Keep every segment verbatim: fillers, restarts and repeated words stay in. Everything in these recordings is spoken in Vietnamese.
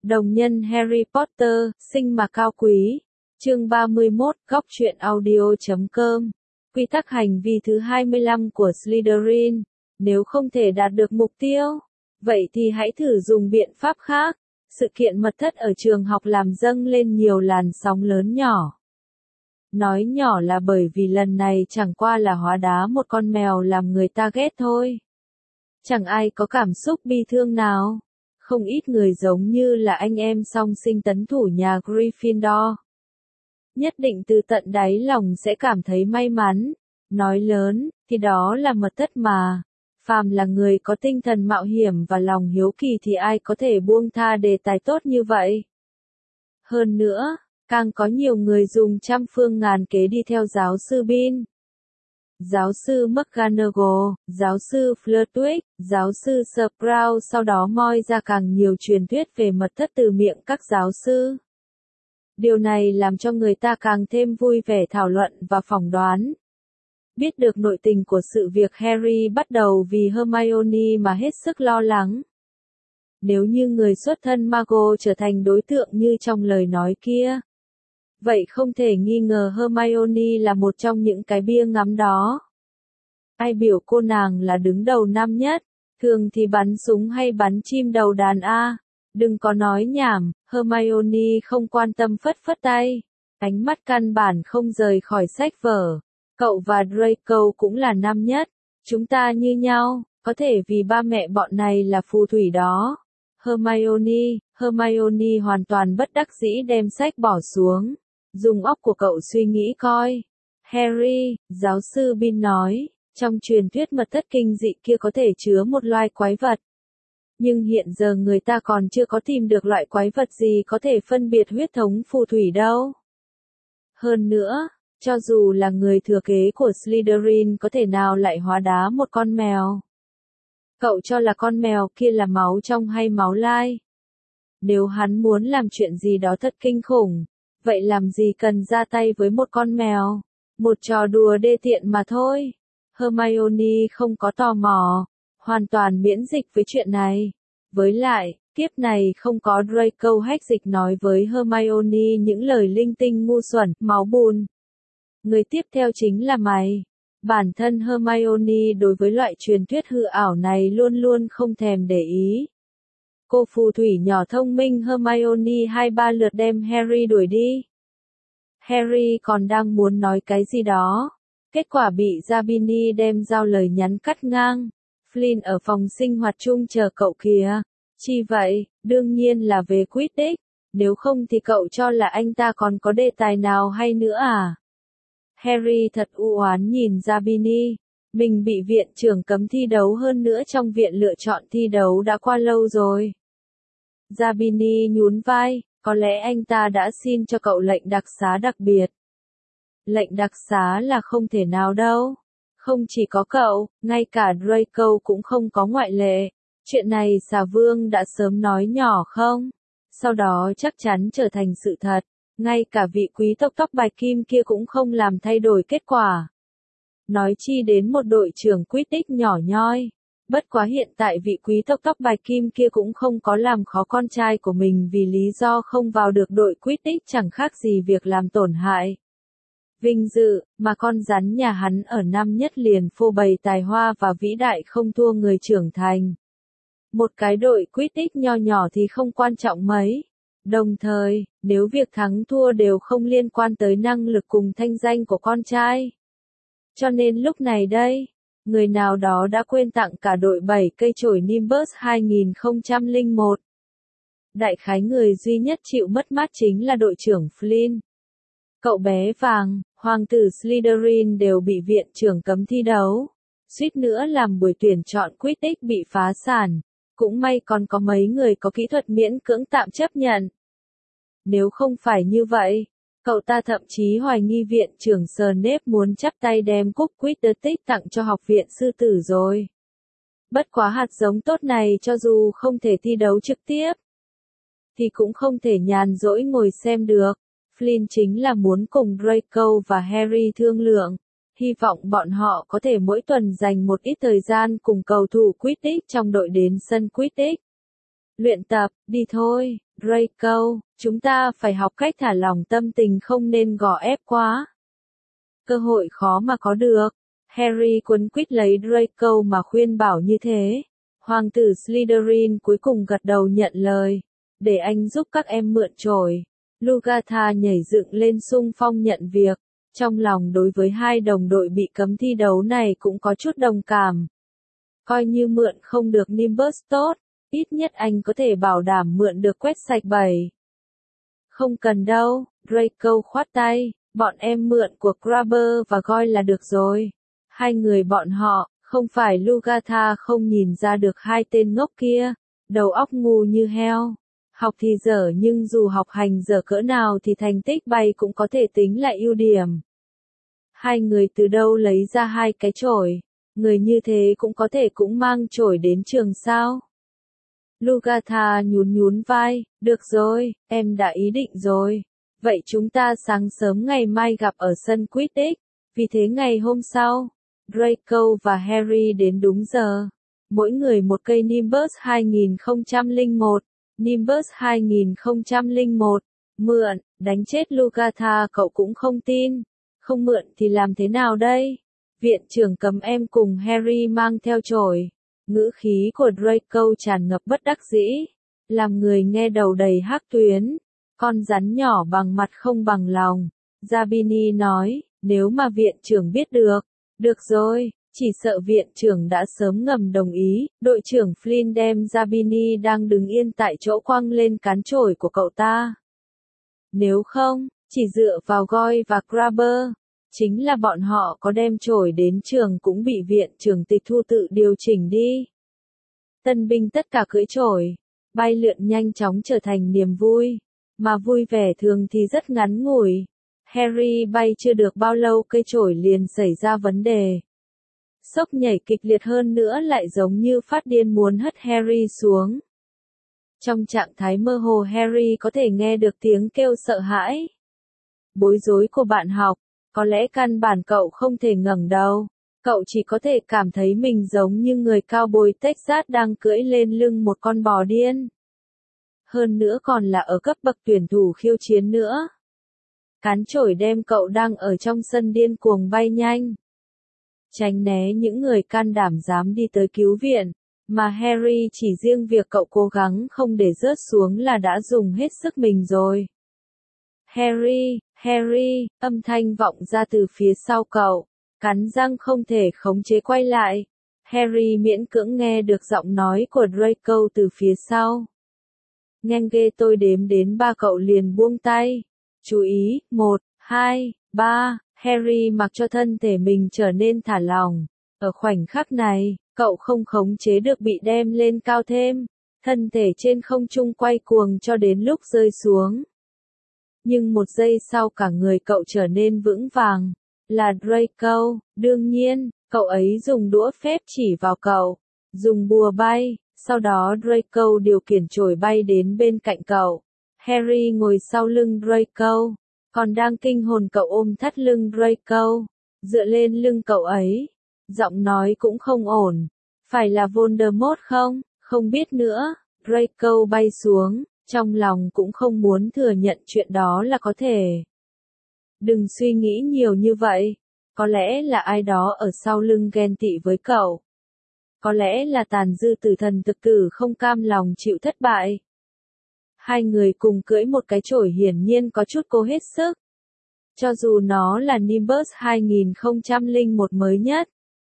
Đồng nhân Harry Potter, sinh mà cao quý. Chương ba mươi mốt, góc truyện audio chấm com. Quy tắc hành vi thứ hai mươi lăm của Slytherin. Nếu không thể đạt được mục tiêu, vậy thì hãy thử dùng biện pháp khác. Sự kiện mật thất ở trường học làm dâng lên nhiều làn sóng lớn nhỏ. Nói nhỏ là bởi vì lần này chẳng qua là hóa đá một con mèo làm người ta ghét thôi. Chẳng ai có cảm xúc bi thương nào. Không ít người giống như là anh em song sinh tấn thủ nhà Gryffindor. Nhất định từ tận đáy lòng sẽ cảm thấy may mắn. Nói lớn, thì đó là mật thất mà. Phàm là người có tinh thần mạo hiểm và lòng hiếu kỳ thì ai có thể buông tha đề tài tốt như vậy. Hơn nữa, càng có nhiều người dùng trăm phương ngàn kế đi theo giáo sư Bean. Giáo sư McGonagall, giáo sư Flitwick, giáo sư Sprout sau đó moi ra càng nhiều truyền thuyết về mật thất từ miệng các giáo sư. Điều này làm cho người ta càng thêm vui vẻ thảo luận và phỏng đoán. Biết được nội tình của sự việc Harry bắt đầu vì Hermione mà hết sức lo lắng. Nếu như người xuất thân Mago trở thành đối tượng như trong lời nói kia, vậy không thể nghi ngờ Hermione là một trong những cái bia ngắm đó. Ai biểu cô nàng là đứng đầu năm nhất, thường thì bắn súng hay bắn chim đầu đàn A. Đừng có nói nhảm, Hermione không quan tâm phất phất tay. Ánh mắt căn bản không rời khỏi sách vở. Cậu và Draco cũng là năm nhất. Chúng ta như nhau, có thể vì ba mẹ bọn này là phù thủy đó. Hermione, Hermione hoàn toàn bất đắc dĩ đem sách bỏ xuống. Dùng óc của cậu suy nghĩ coi. Harry, giáo sư Bean nói, trong truyền thuyết mật thất kinh dị kia có thể chứa một loài quái vật. Nhưng hiện giờ người ta còn chưa có tìm được loại quái vật gì có thể phân biệt huyết thống phù thủy đâu. Hơn nữa, cho dù là người thừa kế của Slytherin có thể nào lại hóa đá một con mèo. Cậu cho là con mèo kia là máu trong hay máu lai? Nếu hắn muốn làm chuyện gì đó thật kinh khủng, vậy làm gì cần ra tay với một con mèo? Một trò đùa đê tiện mà thôi. Hermione không có tò mò, hoàn toàn miễn dịch với chuyện này. Với lại, kiếp này không có Draco hách dịch nói với Hermione những lời linh tinh ngu xuẩn, máu bùn. Người tiếp theo chính là mày. Bản thân Hermione đối với loại truyền thuyết hư ảo này luôn luôn không thèm để ý. Cô phù thủy nhỏ thông minh Hermione hai ba lượt đem Harry đuổi đi. Harry còn đang muốn nói cái gì đó. Kết quả bị Zabini đem giao lời nhắn cắt ngang. Flynn ở phòng sinh hoạt chung chờ cậu kìa. Chi vậy, đương nhiên là về Quidditch. Nếu không thì cậu cho là anh ta còn có đề tài nào hay nữa à? Harry thật u oán nhìn Zabini. Mình bị viện trưởng cấm thi đấu hơn nữa trong viện lựa chọn thi đấu đã qua lâu rồi. Zabini nhún vai, có lẽ anh ta đã xin cho cậu lệnh đặc xá đặc biệt. Lệnh đặc xá là không thể nào đâu. Không chỉ có cậu, ngay cả Draco cũng không có ngoại lệ. Chuyện này xà vương đã sớm nói nhỏ không? Sau đó chắc chắn trở thành sự thật. Ngay cả vị quý tộc tóc bạch kim kia cũng không làm thay đổi kết quả. Nói chi đến một đội trưởng Quidditch nhỏ nhoi. Bất quá hiện tại vị quý tộc tóc bạch kim kia cũng không có làm khó con trai của mình vì lý do không vào được đội Quidditch chẳng khác gì việc làm tổn hại vinh dự, mà con rắn nhà hắn ở năm nhất liền phô bày tài hoa và vĩ đại không thua người trưởng thành. Một cái đội Quidditch nho nhỏ thì không quan trọng mấy. Đồng thời, nếu việc thắng thua đều không liên quan tới năng lực cùng thanh danh của con trai. Cho nên lúc này đây, người nào đó đã quên tặng cả đội bảy cây chổi Nimbus hai không không một. Đại khái người duy nhất chịu mất mát chính là đội trưởng Flynn. Cậu bé vàng, hoàng tử Slytherin đều bị viện trưởng cấm thi đấu. Suýt nữa làm buổi tuyển chọn Quidditch bị phá sản. Cũng may còn có mấy người có kỹ thuật miễn cưỡng tạm chấp nhận. Nếu không phải như vậy, cậu ta thậm chí hoài nghi viện trưởng Snape muốn chắp tay đem cúp Quidditch tặng cho học viện sư tử rồi. Bất quá hạt giống tốt này cho dù không thể thi đấu trực tiếp, thì cũng không thể nhàn rỗi ngồi xem được. Flynn chính là muốn cùng Draco và Harry thương lượng. Hy vọng bọn họ có thể mỗi tuần dành một ít thời gian cùng cầu thủ Quidditch trong đội đến sân Quidditch. Luyện tập, đi thôi. Draco, chúng ta phải học cách thả lỏng tâm tình, không nên gò ép quá. Cơ hội khó mà có được. Harry quấn quýt lấy Draco mà khuyên bảo như thế. Hoàng tử Slytherin cuối cùng gật đầu nhận lời. Để anh giúp các em mượn chổi. Lugatha nhảy dựng lên xung phong nhận việc. Trong lòng đối với hai đồng đội bị cấm thi đấu này cũng có chút đồng cảm. Coi như mượn không được Nimbus tốt, ít nhất anh có thể bảo đảm mượn được quét sạch bầy. Không cần đâu, Draco khoát tay, bọn em mượn của Crabber và Goyle là được rồi. Hai người bọn họ, không phải Lugatha không nhìn ra được hai tên ngốc kia, đầu óc ngu như heo. Học thì dở nhưng dù học hành dở cỡ nào thì thành tích bay cũng có thể tính là ưu điểm. Hai người từ đâu lấy ra hai cái chổi, người như thế cũng có thể cũng mang chổi đến trường sao? Lugatha nhún nhún vai, được rồi, em đã ý định rồi. Vậy chúng ta sáng sớm ngày mai gặp ở sân Quidditch. Vì thế ngày hôm sau, Draco và Harry đến đúng giờ. Mỗi người một cây Nimbus hai không không một. Nimbus hai không không một. Mượn, đánh chết Lugatha cậu cũng không tin. Không mượn thì làm thế nào đây? Viện trưởng cấm em cùng Harry mang theo chổi. Ngữ khí của Draco tràn ngập bất đắc dĩ. Làm người nghe đầu đầy hắc tuyến. Con rắn nhỏ bằng mặt không bằng lòng. Zabini nói, nếu mà viện trưởng biết được. Được rồi, chỉ sợ viện trưởng đã sớm ngầm đồng ý. Đội trưởng Flynn đem Zabini đang đứng yên tại chỗ quăng lên cán chổi của cậu ta. Nếu không, chỉ dựa vào Goyle và Crabber, chính là bọn họ có đem chổi đến trường cũng bị viện trưởng tịch thu tự điều chỉnh đi. Tân binh tất cả cưỡi chổi, bay lượn nhanh chóng trở thành niềm vui, mà vui vẻ thường thì rất ngắn ngủi. Harry bay chưa được bao lâu cây chổi liền xảy ra vấn đề. Sốc nhảy kịch liệt hơn nữa lại giống như phát điên muốn hất Harry xuống. Trong trạng thái mơ hồ Harry có thể nghe được tiếng kêu sợ hãi, bối rối của bạn học. Có lẽ căn bản cậu không thể ngẩng đầu. Cậu chỉ có thể cảm thấy mình giống như người cao bồi Texas đang cưỡi lên lưng một con bò điên. Hơn nữa còn là ở cấp bậc tuyển thủ khiêu chiến nữa. Cán chổi đem cậu đang ở trong sân điên cuồng bay nhanh. Tránh né những người can đảm dám đi tới cứu viện. Mà Harry chỉ riêng việc cậu cố gắng không để rớt xuống là đã dùng hết sức mình rồi. Harry, Harry, âm thanh vọng ra từ phía sau cậu, cắn răng không thể khống chế quay lại. Harry miễn cưỡng nghe được giọng nói của Draco từ phía sau. Nhanh ghê, tôi đếm đến ba cậu liền buông tay. Chú ý, một, hai, ba, Harry mặc cho thân thể mình trở nên thả lỏng. Ở khoảnh khắc này, cậu không khống chế được bị đem lên cao thêm. Thân thể trên không trung quay cuồng cho đến lúc rơi xuống. Nhưng một giây sau cả người cậu trở nên vững vàng. Là Draco, đương nhiên, cậu ấy dùng đũa phép chỉ vào cậu. Dùng bùa bay, sau đó Draco điều khiển chổi bay đến bên cạnh cậu. Harry ngồi sau lưng Draco, còn đang kinh hồn cậu ôm thắt lưng Draco, dựa lên lưng cậu ấy. Giọng nói cũng không ổn. Phải là Voldemort không? Không biết nữa. Draco bay xuống. Trong lòng cũng không muốn thừa nhận chuyện đó là có thể. Đừng suy nghĩ nhiều như vậy. Có lẽ là ai đó ở sau lưng ghen tị với cậu. Có lẽ là tàn dư tử thần thực tử không cam lòng chịu thất bại. Hai người cùng cưỡi một cái chổi hiển nhiên có chút cố hết sức. Cho dù nó là Nimbus hai không không một mới nhất.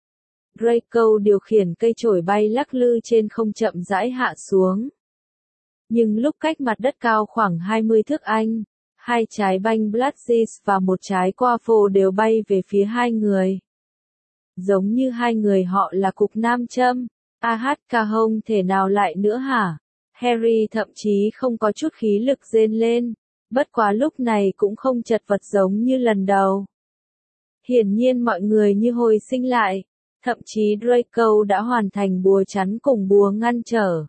Draco điều khiển cây chổi bay lắc lư trên không chậm rãi hạ xuống. Nhưng lúc cách mặt đất cao khoảng hai mươi thước Anh, hai trái banh Blackseas và một trái Quaffle đều bay về phía hai người. Giống như hai người họ là cục nam châm. A hát ca không thể nào lại nữa hả? Harry thậm chí không có chút khí lực rên lên, bất quá lúc này cũng không chật vật giống như lần đầu. Hiển nhiên mọi người như hồi sinh lại, thậm chí Draco đã hoàn thành bùa chắn cùng bùa ngăn trở.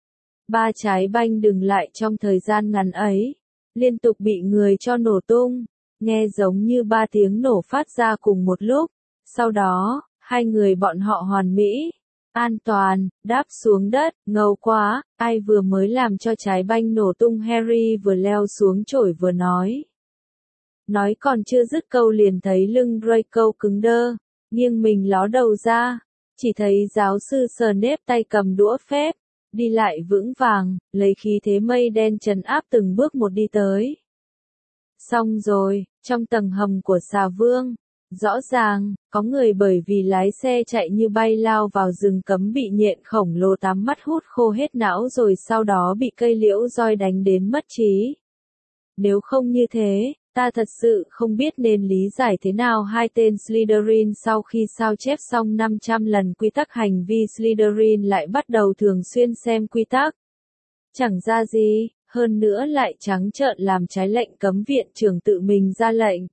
Ba trái banh đừng lại trong thời gian ngắn ấy, liên tục bị người cho nổ tung, nghe giống như ba tiếng nổ phát ra cùng một lúc. Sau đó, hai người bọn họ hoàn mỹ, An toàn, đáp xuống đất, ngầu quá, ai vừa mới làm cho trái banh nổ tung. Harry vừa leo xuống chổi vừa nói. Nói còn chưa dứt câu liền thấy lưng Draco cứng đơ, nghiêng mình ló đầu ra, chỉ thấy giáo sư Snape tay cầm đũa phép, đi lại vững vàng, lấy khí thế mây đen trấn áp từng bước một đi tới. Xong rồi, trong tầng hầm của xà vương, rõ ràng, có người bởi vì lái xe chạy như bay lao vào rừng cấm bị nhện khổng lồ tắm mắt hút khô hết não rồi sau đó bị cây liễu roi đánh đến mất trí. Nếu không như thế, ta thật sự không biết nên lý giải thế nào hai tên Slytherin sau khi sao chép xong năm trăm lần quy tắc hành vi Slytherin lại bắt đầu thường xuyên xem quy tắc. Chẳng ra gì, hơn nữa lại trắng trợn làm trái lệnh cấm viện trưởng tự mình ra lệnh.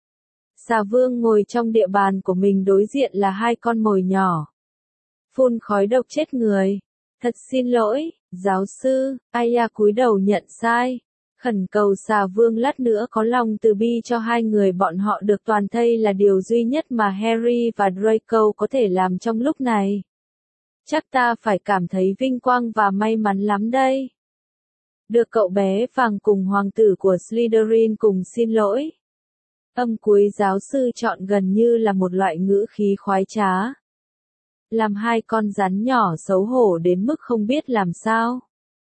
Xà vương ngồi trong địa bàn của mình đối diện là hai con mồi nhỏ. Phun khói độc chết người. Thật xin lỗi, giáo sư, Aya cúi đầu nhận sai. Khẩn cầu xà vương lát nữa có lòng từ bi cho hai người bọn họ được toàn thây là điều duy nhất mà Harry và Draco có thể làm trong lúc này. Chắc ta phải cảm thấy vinh quang và may mắn lắm đây. Được cậu bé vàng cùng hoàng tử của Slytherin cùng xin lỗi. Âm cuối giáo sư chọn gần như là một loại ngữ khí khoái trá. Làm hai con rắn nhỏ xấu hổ đến mức không biết làm sao.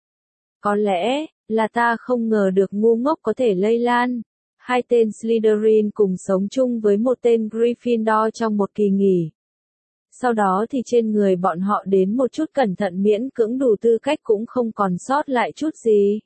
Có lẽ, là ta không ngờ được ngu ngốc có thể lây lan. Hai tên Slytherin cùng sống chung với một tên Gryffindor trong một kỳ nghỉ. Sau đó thì trên người bọn họ đến một chút cẩn thận miễn cưỡng đủ tư cách cũng không còn sót lại chút gì.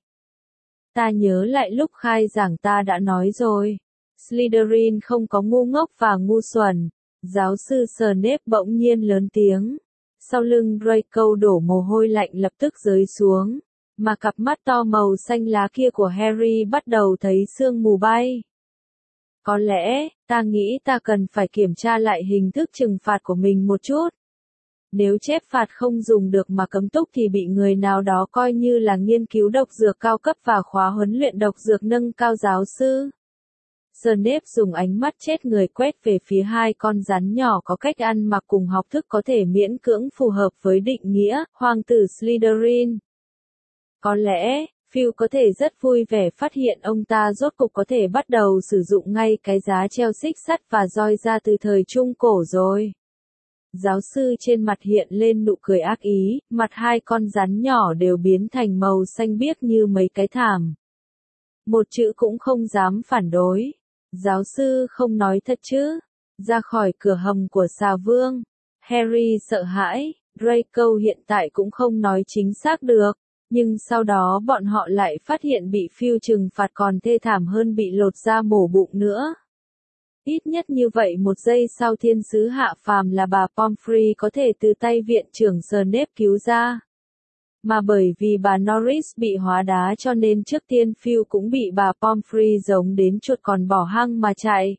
Ta nhớ lại lúc khai giảng ta đã nói rồi. Slytherin không có ngu ngốc và ngu xuẩn. Giáo sư Snape bỗng nhiên lớn tiếng. Sau lưng Draco đổ mồ hôi lạnh lập tức rơi xuống. Mà cặp mắt to màu xanh lá kia của Harry bắt đầu thấy sương mù bay. Có lẽ, ta nghĩ ta cần phải kiểm tra lại hình thức trừng phạt của mình một chút. Nếu chép phạt không dùng được mà cấm túc thì bị người nào đó coi như là nghiên cứu độc dược cao cấp và khóa huấn luyện độc dược nâng cao giáo sư. Snape dùng ánh mắt chết người quét về phía hai con rắn nhỏ có cách ăn mặc cùng học thức có thể miễn cưỡng phù hợp với định nghĩa, hoàng tử Slytherin. Có lẽ, Phil có thể rất vui vẻ phát hiện ông ta rốt cục có thể bắt đầu sử dụng ngay cái giá treo xích sắt và roi ra từ thời Trung Cổ rồi. Giáo sư trên mặt hiện lên nụ cười ác ý, mặt hai con rắn nhỏ đều biến thành màu xanh biếc như mấy cái thảm. Một chữ cũng không dám phản đối. Giáo sư không nói thật chứ? Ra khỏi cửa hầm của xà vương. Harry sợ hãi, Draco hiện tại cũng không nói chính xác được. Nhưng sau đó bọn họ lại phát hiện bị Phil trừng phạt còn thê thảm hơn bị lột da mổ bụng nữa. Ít nhất như vậy một giây sau thiên sứ hạ phàm là bà Pomfrey có thể từ tay viện trưởng Snape cứu ra. Mà bởi vì bà Norris bị hóa đá cho nên trước tiên Phil cũng bị bà Pomfrey giống đến chuột còn bỏ hăng mà chạy.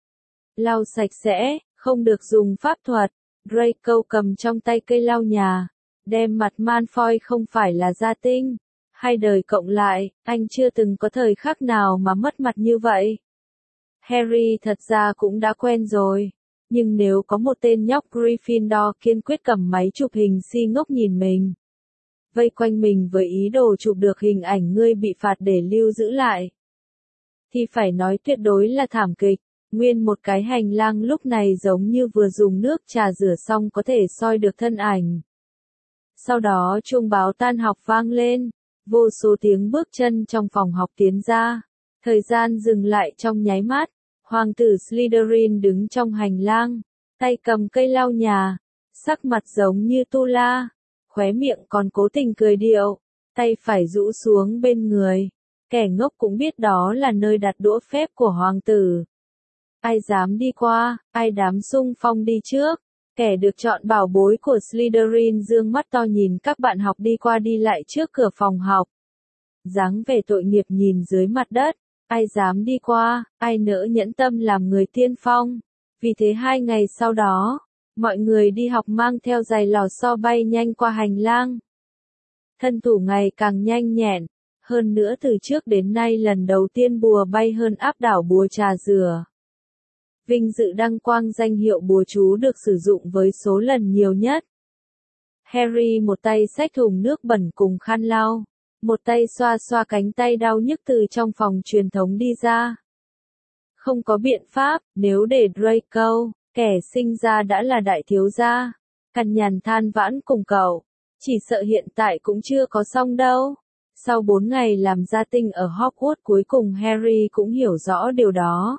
Lau sạch sẽ, không được dùng pháp thuật. Draco cầm trong tay cây lau nhà. Đem mặt Malfoy không phải là gia tinh. Hai đời cộng lại, anh chưa từng có thời khắc nào mà mất mặt như vậy. Harry thật ra cũng đã quen rồi. Nhưng nếu có một tên nhóc Gryffindor kiên quyết cầm máy chụp hình si ngốc nhìn mình. Vây quanh mình với ý đồ chụp được hình ảnh ngươi bị phạt để lưu giữ lại. Thì phải nói tuyệt đối là thảm kịch. Nguyên một cái hành lang lúc này giống như vừa dùng nước trà rửa xong có thể soi được thân ảnh. Sau đó chuông báo tan học vang lên, vô số tiếng bước chân trong phòng học tiến ra. Thời gian dừng lại trong nháy mắt, hoàng tử Slytherin đứng trong hành lang, tay cầm cây lau nhà, sắc mặt giống như tu la, khóe miệng còn cố tình cười điệu, tay phải rũ xuống bên người. Kẻ ngốc cũng biết đó là nơi đặt đũa phép của hoàng tử. Ai dám đi qua, ai dám xung phong đi trước. Kẻ được chọn bảo bối của Slytherin dương mắt to nhìn các bạn học đi qua đi lại trước cửa phòng học. Dáng vẻ tội nghiệp nhìn dưới mặt đất, ai dám đi qua, ai nỡ nhẫn tâm làm người tiên phong. Vì thế hai ngày sau đó, mọi người đi học mang theo giày lò xo bay nhanh qua hành lang. Thân thủ ngày càng nhanh nhẹn, hơn nữa từ trước đến nay lần đầu tiên bùa bay hơn áp đảo bùa trà dừa. Vinh dự đăng quang danh hiệu bùa chú được sử dụng với số lần nhiều nhất. Harry một tay xách thùng nước bẩn cùng khăn lau, một tay xoa xoa cánh tay đau nhức từ trong phòng truyền thống đi ra. Không có biện pháp, nếu để Draco, kẻ sinh ra đã là đại thiếu gia, cằn nhằn than vãn cùng cậu, chỉ sợ hiện tại cũng chưa có xong đâu. Sau bốn ngày làm gia tinh ở Hogwarts cuối cùng Harry cũng hiểu rõ điều đó.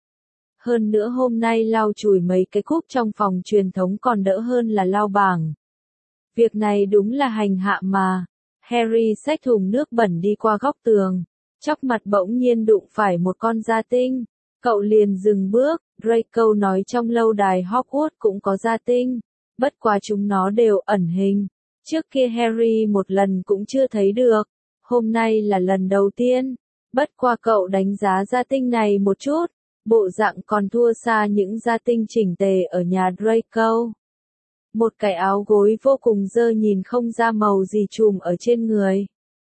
Hơn nữa hôm nay lau chùi mấy cái cúp trong phòng truyền thống còn đỡ hơn là lau bảng. Việc này đúng là hành hạ mà. Harry xách thùng nước bẩn đi qua góc tường, chóc mặt bỗng nhiên đụng phải một con gia tinh. Cậu liền dừng bước, Draco nói trong lâu đài Hogwarts cũng có gia tinh, bất quá chúng nó đều ẩn hình. Trước kia Harry một lần cũng chưa thấy được, hôm nay là lần đầu tiên. Bất qua cậu đánh giá gia tinh này một chút, bộ dạng còn thua xa những gia tinh chỉnh tề ở nhà Draco. Một cái áo gối vô cùng dơ nhìn không ra màu gì trùm ở trên người.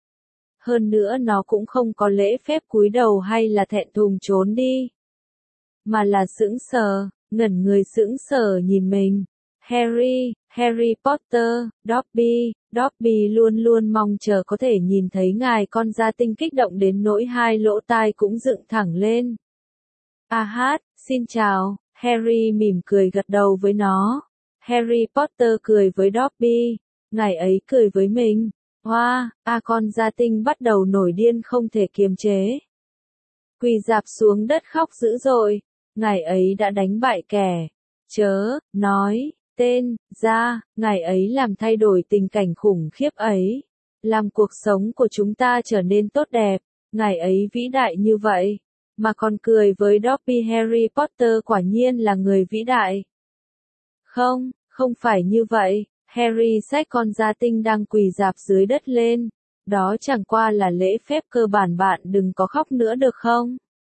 Hơn nữa nó cũng không có lễ phép cúi đầu hay là thẹn thùng trốn đi, mà là sững sờ, ngẩn người sững sờ nhìn mình. Harry, Harry Potter, Dobby, Dobby luôn luôn mong chờ có thể nhìn thấy ngài con gia tinh kích động đến nỗi hai lỗ tai cũng dựng thẳng lên. A hát, xin chào, Harry mỉm cười gật đầu với nó. Harry Potter cười với Dobby, ngài ấy cười với mình. Hoa, wow, a con gia tinh bắt đầu nổi điên không thể kiềm chế. Quỳ rạp xuống đất khóc dữ dội, ngài ấy đã đánh bại kẻ, chớ, nói, tên, ra, ngài ấy làm thay đổi tình cảnh khủng khiếp ấy. Làm cuộc sống của chúng ta trở nên tốt đẹp, ngài ấy vĩ đại như vậy. Mà còn cười với Dobby Harry Potter quả nhiên là người vĩ đại. Không, không phải như vậy, Harry xách con gia tinh đang quỳ rạp dưới đất lên. Đó chẳng qua là lễ phép cơ bản, bạn đừng có khóc nữa được không?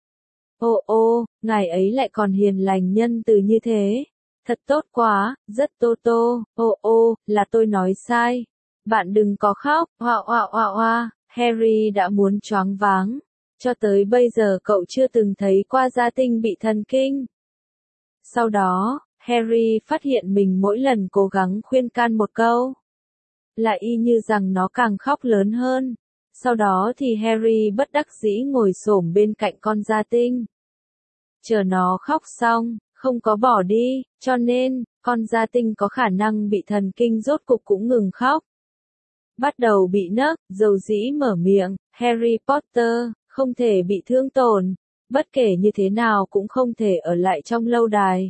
Ô ô, ngài ấy lại còn hiền lành nhân từ như thế. Thật tốt quá, rất tô tô, ô ô, là tôi nói sai. Bạn đừng có khóc, hoa hoa hoa hoa, Harry đã muốn choáng váng. Cho tới bây giờ cậu chưa từng thấy qua gia tinh bị thần kinh. Sau đó, Harry phát hiện mình mỗi lần cố gắng khuyên can một câu, lại y như rằng nó càng khóc lớn hơn. Sau đó thì Harry bất đắc dĩ ngồi xổm bên cạnh con gia tinh. Chờ nó khóc xong, không có bỏ đi, cho nên, con gia tinh có khả năng bị thần kinh rốt cục cũng ngừng khóc. Bắt đầu bị nấc, dầu dĩ mở miệng, Harry Potter, không thể bị thương tổn, bất kể như thế nào cũng không thể ở lại trong lâu đài.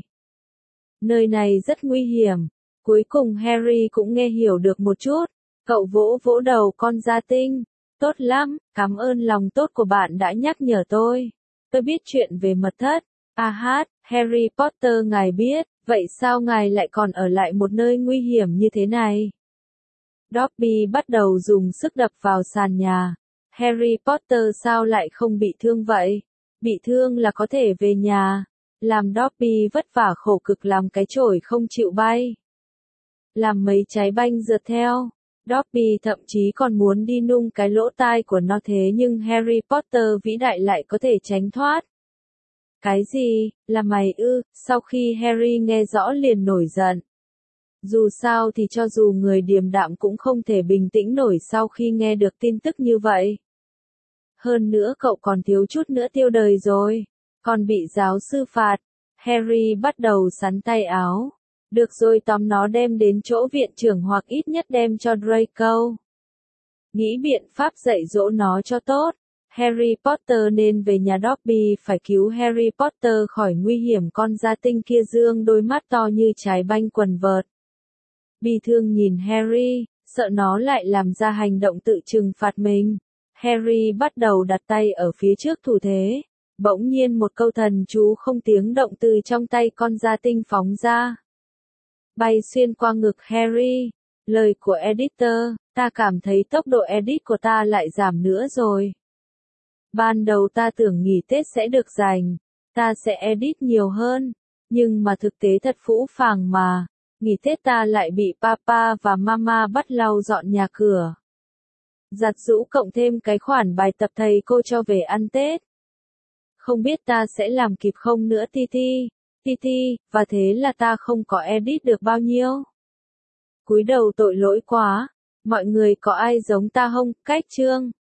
Nơi này rất nguy hiểm. Cuối cùng Harry cũng nghe hiểu được một chút, cậu vỗ vỗ đầu con gia tinh. Tốt lắm, cảm ơn lòng tốt của bạn đã nhắc nhở tôi. Tôi biết chuyện về mật thất. A hát, Harry Potter ngài biết, vậy sao ngài lại còn ở lại một nơi nguy hiểm như thế này? Dobby bắt đầu dùng sức đập vào sàn nhà. Harry Potter sao lại không bị thương vậy? Bị thương là có thể về nhà. Làm Dobby vất vả khổ cực làm cái chổi không chịu bay. Làm mấy trái banh rượt theo. Dobby thậm chí còn muốn đi nung cái lỗ tai của nó, thế nhưng Harry Potter vĩ đại lại có thể tránh thoát. Cái gì, là mày ư? Sau khi Harry nghe rõ liền nổi giận. Dù sao thì cho dù người điềm đạm cũng không thể bình tĩnh nổi sau khi nghe được tin tức như vậy. Hơn nữa cậu còn thiếu chút nữa tiêu đời rồi, còn bị giáo sư phạt. Harry bắt đầu sắn tay áo. Được rồi, tóm nó đem đến chỗ viện trưởng hoặc ít nhất đem cho Draco. Nghĩ biện pháp dạy dỗ nó cho tốt. Harry Potter nên về nhà. Dobby phải cứu Harry Potter khỏi nguy hiểm. Con gia tinh kia dương đôi mắt to như trái banh quần vợt. Bi thương nhìn Harry, sợ nó lại làm ra hành động tự trừng phạt mình. Harry bắt đầu đặt tay ở phía trước thủ thế. Bỗng nhiên một câu thần chú không tiếng động từ trong tay con gia tinh phóng ra. Bay xuyên qua ngực Harry. Lời của editor, ta cảm thấy tốc độ edit của ta lại giảm nữa rồi. Ban đầu ta tưởng nghỉ Tết sẽ được dành, ta sẽ edit nhiều hơn, nhưng mà thực tế thật phũ phàng mà. Nghỉ Tết ta lại bị papa và mama bắt lau dọn nhà cửa, giặt giũ cộng thêm cái khoản bài tập thầy cô cho về ăn Tết. Không biết ta sẽ làm kịp không nữa Titi, Titi, và thế là ta không có edit được bao nhiêu. cúi đầu tội lỗi quá. Mọi người có ai giống ta không? Cách chương